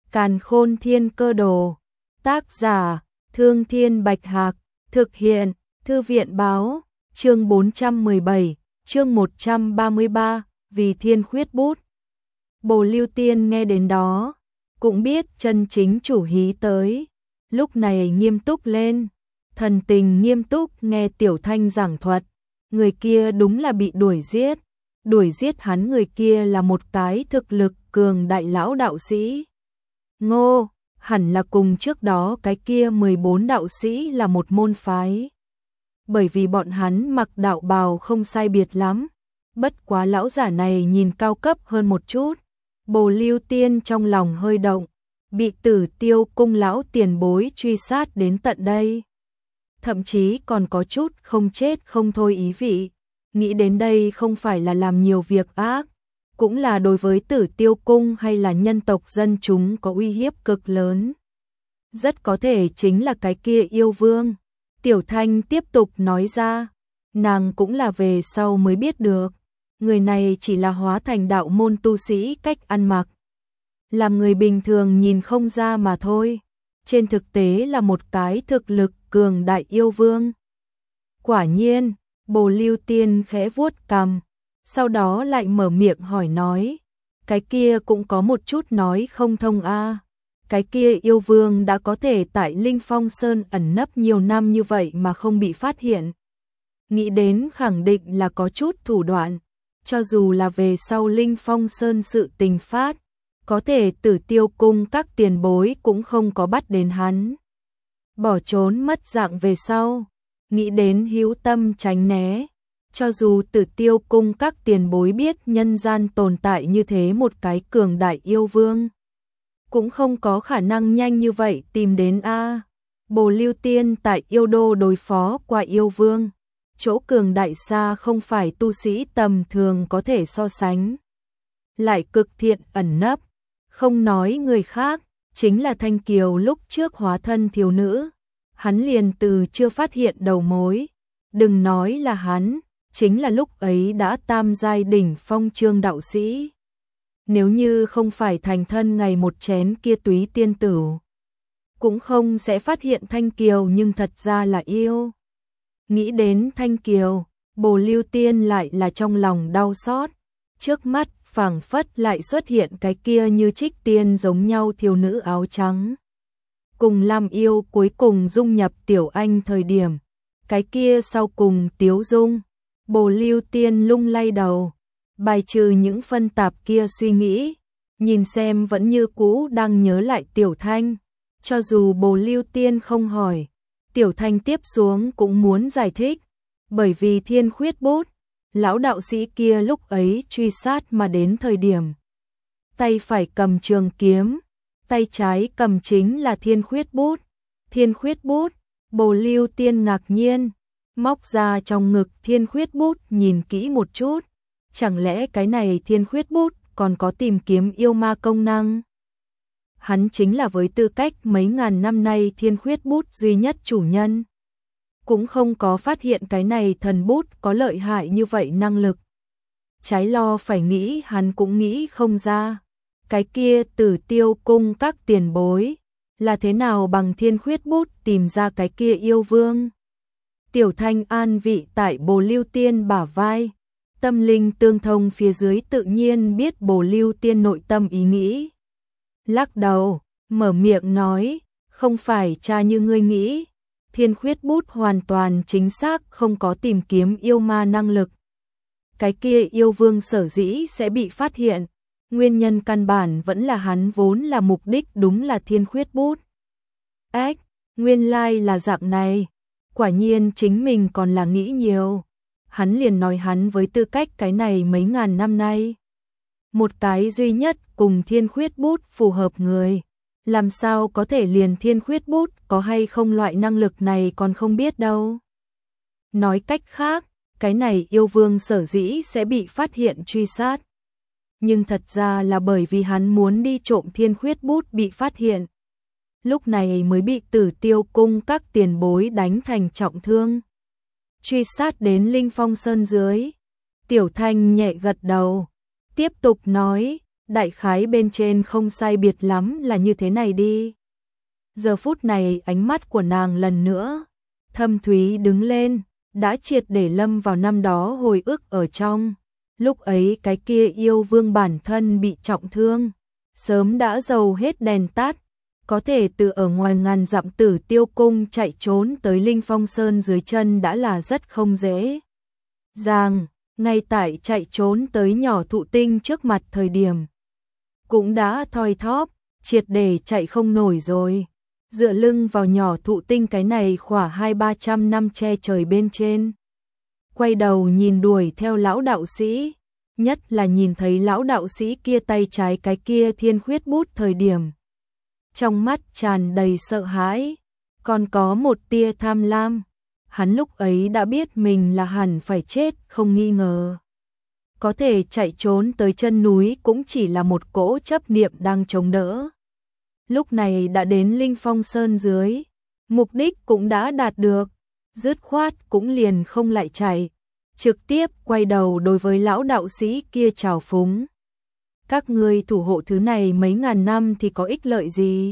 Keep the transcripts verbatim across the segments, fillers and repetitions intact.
Càn Khôn Thiên Cơ Đồ. Tác giả: Thương Thiên Bạch Hạc. Thực hiện: Thư viện báo. Chương bốn trăm mười bảy, chương một trăm ba mươi ba, vì thiên khuyết bút. Bồ Lưu Tiên nghe đến đó, cũng biết chân chính chủ hí tới, lúc này nghiêm túc lên, thần tình nghiêm túc nghe Tiểu Thanh giảng thuật, người kia đúng là bị đuổi giết, đuổi giết hắn người kia là một cái thực lực cường đại lão đạo sĩ. Ngô, hẳn là cùng trước đó cái kia mười bốn đạo sĩ là một môn phái. Bởi vì bọn hắn mặc đạo bào không sai biệt lắm, bất quá lão giả này nhìn cao cấp hơn một chút. Bồ Lưu Tiên trong lòng hơi động, bị Tử Tiêu cung lão tiền bối truy sát đến tận đây. Thậm chí còn có chút không chết không thôi ý vị, nghĩ đến đây không phải là làm nhiều việc ác, cũng là đối với Tử Tiêu cung hay là nhân tộc dân chúng có uy hiếp cực lớn. Rất có thể chính là cái kia yêu vương. Tiểu Thanh tiếp tục nói ra, nàng cũng là về sau mới biết được, người này chỉ là hóa thành đạo môn tu sĩ cách ăn mặc. Làm người bình thường nhìn không ra mà thôi, trên thực tế là một cái thực lực cường đại yêu vương. Quả nhiên, Bồ Lưu Tiên khẽ vuốt cằm, sau đó lại mở miệng hỏi nói, cái kia cũng có một chút nói không thông a. À. Cái kia yêu vương đã có thể tại Linh Phong Sơn ẩn nấp nhiều năm như vậy mà không bị phát hiện. Nghĩ đến khẳng định là có chút thủ đoạn, cho dù là về sau Linh Phong Sơn sự tình phát, có thể Tử Tiêu cung các tiền bối cũng không có bắt đến hắn. Bỏ trốn mất dạng về sau, nghĩ đến hữu tâm tránh né, cho dù Tử Tiêu cung các tiền bối biết nhân gian tồn tại như thế một cái cường đại yêu vương, cũng không có khả năng nhanh như vậy tìm đến a. Bồ Lưu Tiên tại yêu đô đối phó qua yêu vương, chỗ cường đại xa không phải tu sĩ tầm thường có thể so sánh. Lại cực thiện ẩn nấp, không nói người khác, chính là Thanh Kiều lúc trước hóa thân thiếu nữ, hắn liền từ chưa phát hiện đầu mối, đừng nói là hắn, chính là lúc ấy đã tam giai đỉnh phong trương đạo sĩ. Nếu như không phải thành thân ngày một chén kia túy tiên tử, cũng không sẽ phát hiện Thanh Kiều nhưng thật ra là yêu. Nghĩ đến Thanh Kiều, Bồ Lưu Tiên lại là trong lòng đau xót, trước mắt phảng phất lại xuất hiện cái kia như trích tiên giống nhau thiếu nữ áo trắng. Cùng Lam yêu cuối cùng dung nhập Tiểu Anh thời điểm, cái kia sau cùng tiếu dung. Bồ Lưu Tiên lung lay đầu, bài trừ những phân tạp kia suy nghĩ, nhìn xem vẫn như cũ đang nhớ lại Tiểu Thanh. Cho dù Bồ Lưu Tiên không hỏi, Tiểu Thanh tiếp xuống cũng muốn giải thích, bởi vì thiên khuyết bút, lão đạo sĩ kia lúc ấy truy sát mà đến thời điểm. Tay phải cầm trường kiếm, tay trái cầm chính là thiên khuyết bút. Thiên khuyết bút, Bồ Lưu Tiên ngạc nhiên, móc ra trong ngực thiên khuyết bút nhìn kỹ một chút. Chẳng lẽ cái này thiên khuyết bút còn có tìm kiếm yêu ma công năng? Hắn chính là với tư cách mấy ngàn năm nay thiên khuyết bút duy nhất chủ nhân, cũng không có phát hiện cái này thần bút có lợi hại như vậy năng lực. Trái lo phải nghĩ hắn cũng nghĩ không ra, cái kia Tử Tiêu cung các tiền bối là thế nào bằng thiên khuyết bút tìm ra cái kia yêu vương. Tiểu Thanh an vị tại Bồ Lưu Tiên bả vai, tâm linh tương thông phía dưới tự nhiên biết Bồ Lưu Tiên nội tâm ý nghĩ. Lắc đầu, mở miệng nói, không phải cha như ngươi nghĩ, thiên khuyết bút hoàn toàn chính xác không có tìm kiếm yêu ma năng lực. Cái kia yêu vương sở dĩ sẽ bị phát hiện, nguyên nhân căn bản vẫn là hắn vốn là mục đích đúng là thiên khuyết bút. Ách, nguyên lai là dạng này, quả nhiên chính mình còn là nghĩ nhiều. Hắn liền nói hắn với tư cách cái này mấy ngàn năm nay, một cái duy nhất cùng thiên khuyết bút phù hợp người, làm sao có thể liền thiên khuyết bút có hay không loại năng lực này còn không biết đâu. Nói cách khác, cái này yêu vương sở dĩ sẽ bị phát hiện truy sát, nhưng thật ra là bởi vì hắn muốn đi trộm thiên khuyết bút bị phát hiện, lúc này mới bị Tử Tiêu cung các tiền bối đánh thành trọng thương, truy sát đến Linh Phong Sơn dưới. Tiểu Thanh nhẹ gật đầu, tiếp tục nói, đại khái bên trên không sai biệt lắm là như thế này đi. Giờ phút này ánh mắt của nàng lần nữa thâm thúy đứng lên, đã triệt để lâm vào năm đó hồi ức ở trong. Lúc ấy cái kia yêu vương bản thân bị trọng thương, sớm đã dầu hết đèn tắt, có thể từ ở ngoài ngàn dặm Tử Tiêu cung chạy trốn tới Linh Phong Sơn dưới chân đã là rất không dễ dàng, ngay tại chạy trốn tới nhỏ thụ tinh trước mặt thời điểm cũng đã thoi thóp, triệt để chạy không nổi rồi. Dựa lưng vào nhỏ thụ tinh cái này khỏa hai ba trăm năm che trời bên trên, quay đầu nhìn đuổi theo lão đạo sĩ, nhất là nhìn thấy lão đạo sĩ kia tay trái cái kia thiên khuyết bút thời điểm, trong mắt tràn đầy sợ hãi, còn có một tia tham lam. Hắn lúc ấy đã biết mình là hẳn phải chết không nghi ngờ. Có thể chạy trốn tới chân núi cũng chỉ là một cỗ chấp niệm đang chống đỡ. Lúc này đã đến Linh Phong Sơn dưới, mục đích cũng đã đạt được, dứt khoát cũng liền không lại chạy, trực tiếp quay đầu đối với lão đạo sĩ kia chào phúng. Các ngươi thủ hộ thứ này mấy ngàn năm thì có ích lợi gì?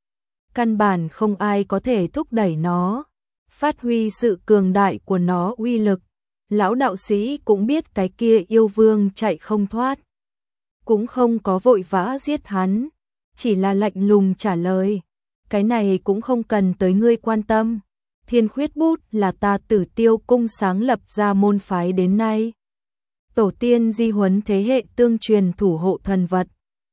Căn bản không ai có thể thúc đẩy nó, phát huy sự cường đại của nó uy lực. Lão đạo sĩ cũng biết cái kia yêu vương chạy không thoát, cũng không có vội vã giết hắn, chỉ là lạnh lùng trả lời, cái này cũng không cần tới ngươi quan tâm. Thiên khuyết bút là ta Tử Tiêu cung sáng lập ra môn phái đến nay, tổ tiên di huấn thế hệ tương truyền thủ hộ thần vật.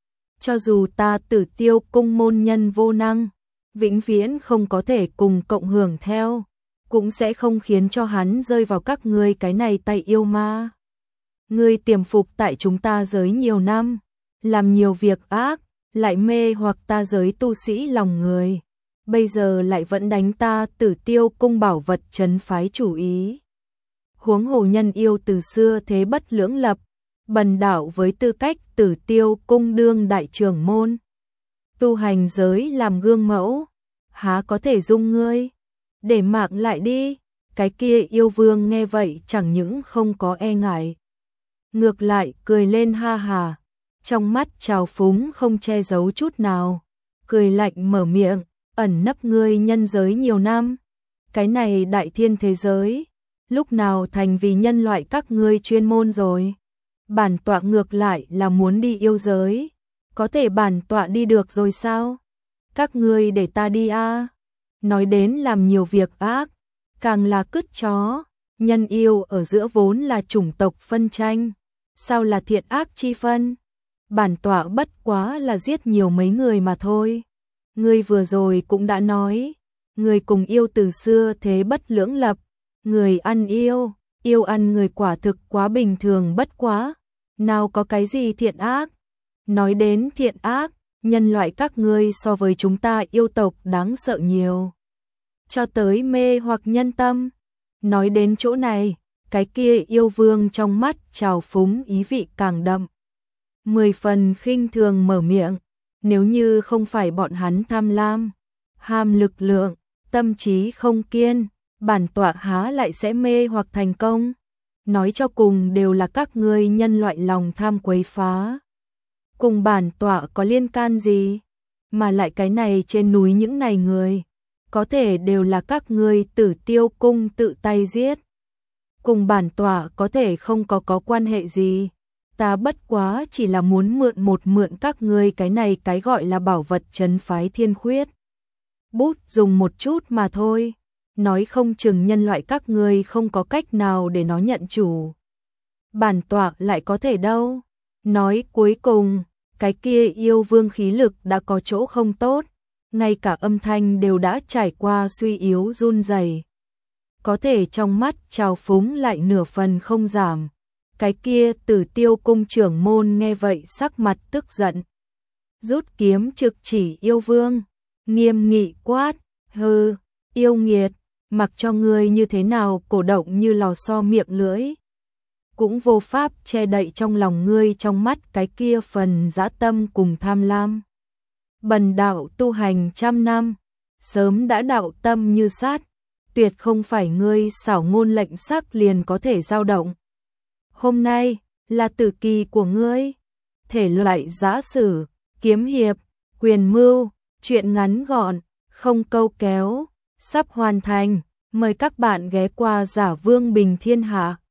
Cho dù ta Tử Tiêu cung môn nhân vô năng, vĩnh viễn không có thể cùng cộng hưởng theo, cũng sẽ không khiến cho hắn rơi vào các ngươi cái này tay yêu ma. Ngươi tiềm phục tại chúng ta giới nhiều năm, làm nhiều việc ác, lại mê hoặc ta giới tu sĩ lòng người, bây giờ lại vẫn đánh ta Tử Tiêu cung bảo vật trấn phái chủ ý. Huống hồ nhân yêu từ xưa thế bất lưỡng lập, bần đạo với tư cách Tử Tiêu cung đương đại trưởng môn, tu hành giới làm gương mẫu, há có thể dung ngươi để mạng lại đi. Cái kia yêu vương nghe vậy chẳng những không có e ngại, ngược lại cười lên ha hà, trong mắt trào phúng không che giấu chút nào, cười lạnh mở miệng, ẩn nấp ngươi nhân giới nhiều năm, cái này đại thiên thế giới, lúc nào thành vì nhân loại các ngươi chuyên môn rồi? Bản tọa ngược lại là muốn đi yêu giới, có thể bản tọa đi được rồi sao? Các ngươi để ta đi a. À? Nói đến làm nhiều việc ác, càng là cứt chó, nhân yêu ở giữa vốn là chủng tộc phân tranh, sao là thiện ác chi phân? Bản tọa bất quá là giết nhiều mấy người mà thôi. Ngươi vừa rồi cũng đã nói, người cùng yêu từ xưa thế bất lưỡng lập, người ăn yêu, yêu ăn người quả thực quá bình thường bất quá, nào có cái gì thiện ác? Nói đến thiện ác, nhân loại các ngươi so với chúng ta yêu tộc đáng sợ nhiều, cho tới mê hoặc nhân tâm. Nói đến chỗ này, cái kia yêu vương trong mắt trào phúng ý vị càng đậm, mười phần khinh thường mở miệng, nếu như không phải bọn hắn tham lam, ham lực lượng, tâm trí không kiên, bản tọa há lại sẽ mê hoặc thành công. Nói cho cùng đều là các ngươi nhân loại lòng tham quấy phá, cùng bản tọa có liên can gì? Mà lại cái này trên núi những này người, có thể đều là các ngươi Tử Tiêu cung tự tay giết, cùng bản tọa có thể không có có quan hệ gì. Ta bất quá chỉ là muốn mượn một mượn các ngươi cái này cái gọi là bảo vật trấn phái thiên khuyết bút dùng một chút mà thôi, nói không chừng nhân loại các ngươi không có cách nào để nó nhận chủ, bản tọa lại có thể đâu. Nói cuối cùng, cái kia yêu vương khí lực đã có chỗ không tốt, ngay cả âm thanh đều đã trải qua suy yếu run rẩy, có thể trong mắt trào phúng lại nửa phần không giảm. Cái kia Tử Tiêu cung trưởng môn nghe vậy sắc mặt tức giận, rút kiếm trực chỉ yêu vương, nghiêm nghị quát, hừ, yêu nghiệt, mặc cho ngươi như thế nào cổ động như lò xo miệng lưỡi, cũng vô pháp che đậy trong lòng ngươi trong mắt cái kia phần dã tâm cùng tham lam. Bần đạo tu hành trăm năm, sớm đã đạo tâm như sát, tuyệt không phải ngươi xảo ngôn lệnh sắc liền có thể dao động. Hôm nay là tử kỳ của ngươi, thể loại giã sử, kiếm hiệp, quyền mưu, truyện ngắn gọn, không câu kéo, sắp hoàn thành. Mời các bạn ghé qua Giả Vương Bình Thiên Hạ.